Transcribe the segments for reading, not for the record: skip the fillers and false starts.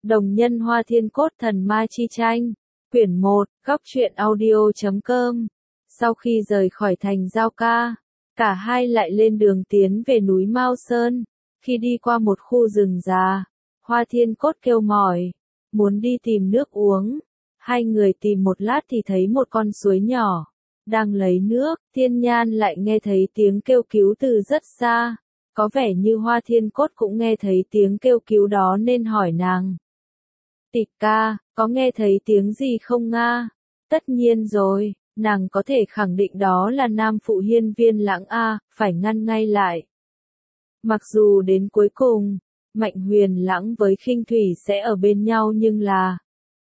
Đồng nhân Hoa Thiên Cốt Thần Ma Chi Tranh. Quyển 1, Góc truyện audio.com. Sau khi rời khỏi thành Giao Ca, cả hai lại lên đường tiến về núi Mao Sơn. Khi đi qua một khu rừng già, Hoa Thiên Cốt kêu mỏi, muốn đi tìm nước uống. Hai người tìm một lát thì thấy một con suối nhỏ, đang lấy nước. Thiên Nhan lại nghe thấy tiếng kêu cứu từ rất xa. Có vẻ như Hoa Thiên Cốt cũng nghe thấy tiếng kêu cứu đó nên hỏi nàng. Tịch ca, có nghe thấy tiếng gì không nga? Tất nhiên rồi, nàng có thể khẳng định đó là Nam Phụ Hiên Viên Lãng a, phải ngăn ngay lại. Mặc dù đến cuối cùng, Mạnh Huyền Lãng với Khinh Thủy sẽ ở bên nhau nhưng là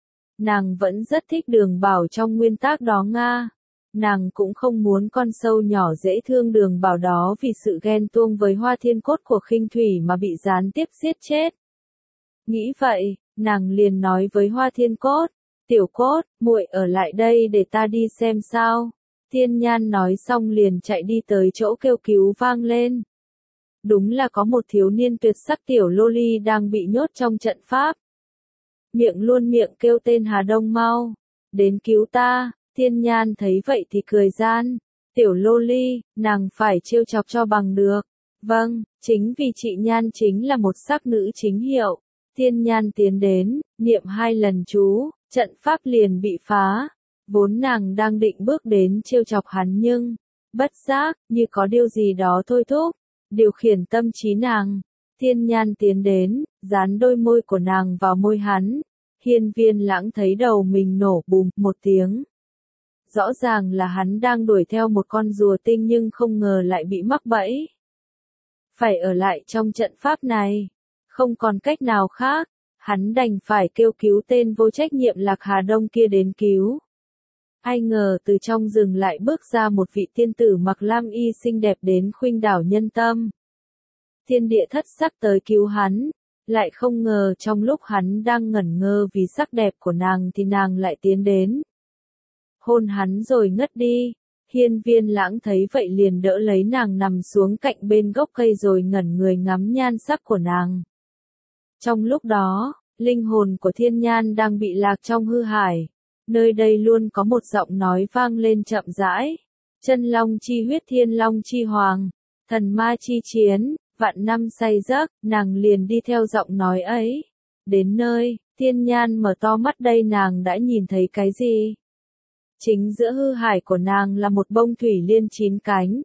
nàng vẫn rất thích Đường Bảo trong nguyên tắc đó nga. Nàng cũng không muốn con sâu nhỏ dễ thương Đường Bảo đó vì sự ghen tuông với Hoa Thiên Cốt của Khinh Thủy mà bị gián tiếp giết chết. Nghĩ vậy, nàng liền nói với Hoa Thiên Cốt, Tiểu Cốt, muội ở lại đây để ta đi xem sao. Thiên Nhan nói xong liền chạy đi tới chỗ kêu cứu vang lên. Đúng là có một thiếu niên tuyệt sắc tiểu loli đang bị nhốt trong trận pháp. Miệng luôn miệng kêu tên Hà Đông mau, đến cứu ta. Thiên Nhan thấy vậy thì cười gian, tiểu loli, nàng phải trêu chọc cho bằng được. Vâng, chính vì chị Nhan chính là một sắc nữ chính hiệu. Thiên Nhan tiến đến, niệm 2 lần chú, trận pháp liền bị phá. Vốn nàng đang định bước đến trêu chọc hắn nhưng, bất giác, như có điều gì đó thôi thúc, điều khiển tâm trí nàng. Thiên Nhan tiến đến, dán đôi môi của nàng vào môi hắn. Hiên Viên Lãng thấy đầu mình nổ bùm một tiếng. Rõ ràng là hắn đang đuổi theo một con rùa tinh nhưng không ngờ lại bị mắc bẫy. Phải ở lại trong trận pháp này. Không còn cách nào khác, hắn đành phải kêu cứu tên vô trách nhiệm Lạc Hà Đông kia đến cứu. Ai ngờ từ trong rừng lại bước ra một vị tiên tử mặc lam y xinh đẹp đến khuynh đảo nhân tâm. Thiên địa thất sắc tới cứu hắn, lại không ngờ trong lúc hắn đang ngẩn ngơ vì sắc đẹp của nàng thì nàng lại tiến đến. Hôn hắn rồi ngất đi. Hiên Viên Lãng thấy vậy liền đỡ lấy nàng nằm xuống cạnh bên gốc cây rồi ngẩn người ngắm nhan sắc của nàng. Trong lúc đó, linh hồn của Thiên Nhan đang bị lạc trong hư hải. Nơi đây luôn có một giọng nói vang lên chậm rãi. Chân long chi huyết thiên long chi hoàng, thần ma chi chiến, vạn năm say giấc, nàng liền đi theo giọng nói ấy. Đến nơi, Thiên Nhan mở to mắt đây nàng đã nhìn thấy cái gì? Chính giữa hư hải của nàng là một bông thủy liên 9 cánh.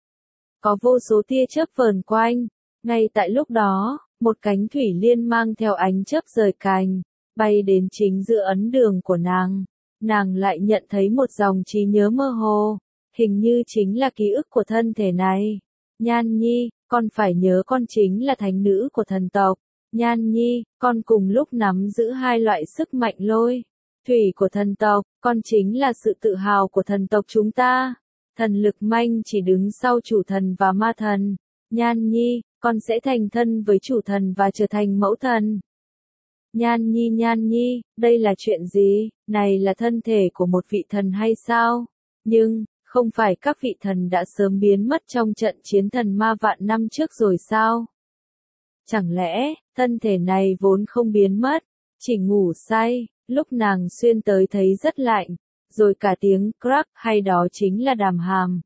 Có vô số tia chớp vờn quanh. Ngay tại lúc đó, một cánh thủy liên mang theo ánh chớp rời cành, bay đến chính giữa ấn đường của nàng. Nàng lại nhận thấy một dòng trí nhớ mơ hồ, hình như chính là ký ức của thân thể này. Nhan Nhi, con phải nhớ con chính là thánh nữ của thần tộc. Nhan Nhi, con cùng lúc nắm giữ 2 loại sức mạnh lôi, thủy của thần tộc, con chính là sự tự hào của thần tộc chúng ta. Thần lực manh chỉ đứng sau chủ thần và ma thần. Nhan Nhi, con sẽ thành thân với chủ thần và trở thành mẫu thần. Nhan Nhi, đây là chuyện gì? Này là thân thể của một vị thần hay sao? Nhưng, không phải các vị thần đã sớm biến mất trong trận chiến thần ma vạn năm trước rồi sao? Chẳng lẽ, thân thể này vốn không biến mất, chỉ ngủ say, lúc nàng xuyên tới thấy rất lạnh, rồi cả tiếng crack hay đó chính là đàm hàm.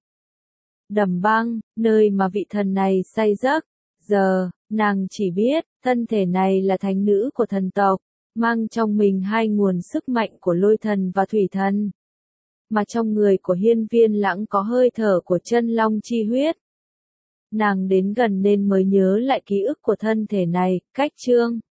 Đầm băng, nơi mà vị thần này say giấc. Giờ, nàng chỉ biết, thân thể này là thánh nữ của thần tộc, mang trong mình 2 nguồn sức mạnh của lôi thần và thủy thần. Mà trong người của Hiên Viên Lãng có hơi thở của chân long chi huyết. Nàng đến gần nên mới nhớ lại ký ức của thân thể này, cách chương.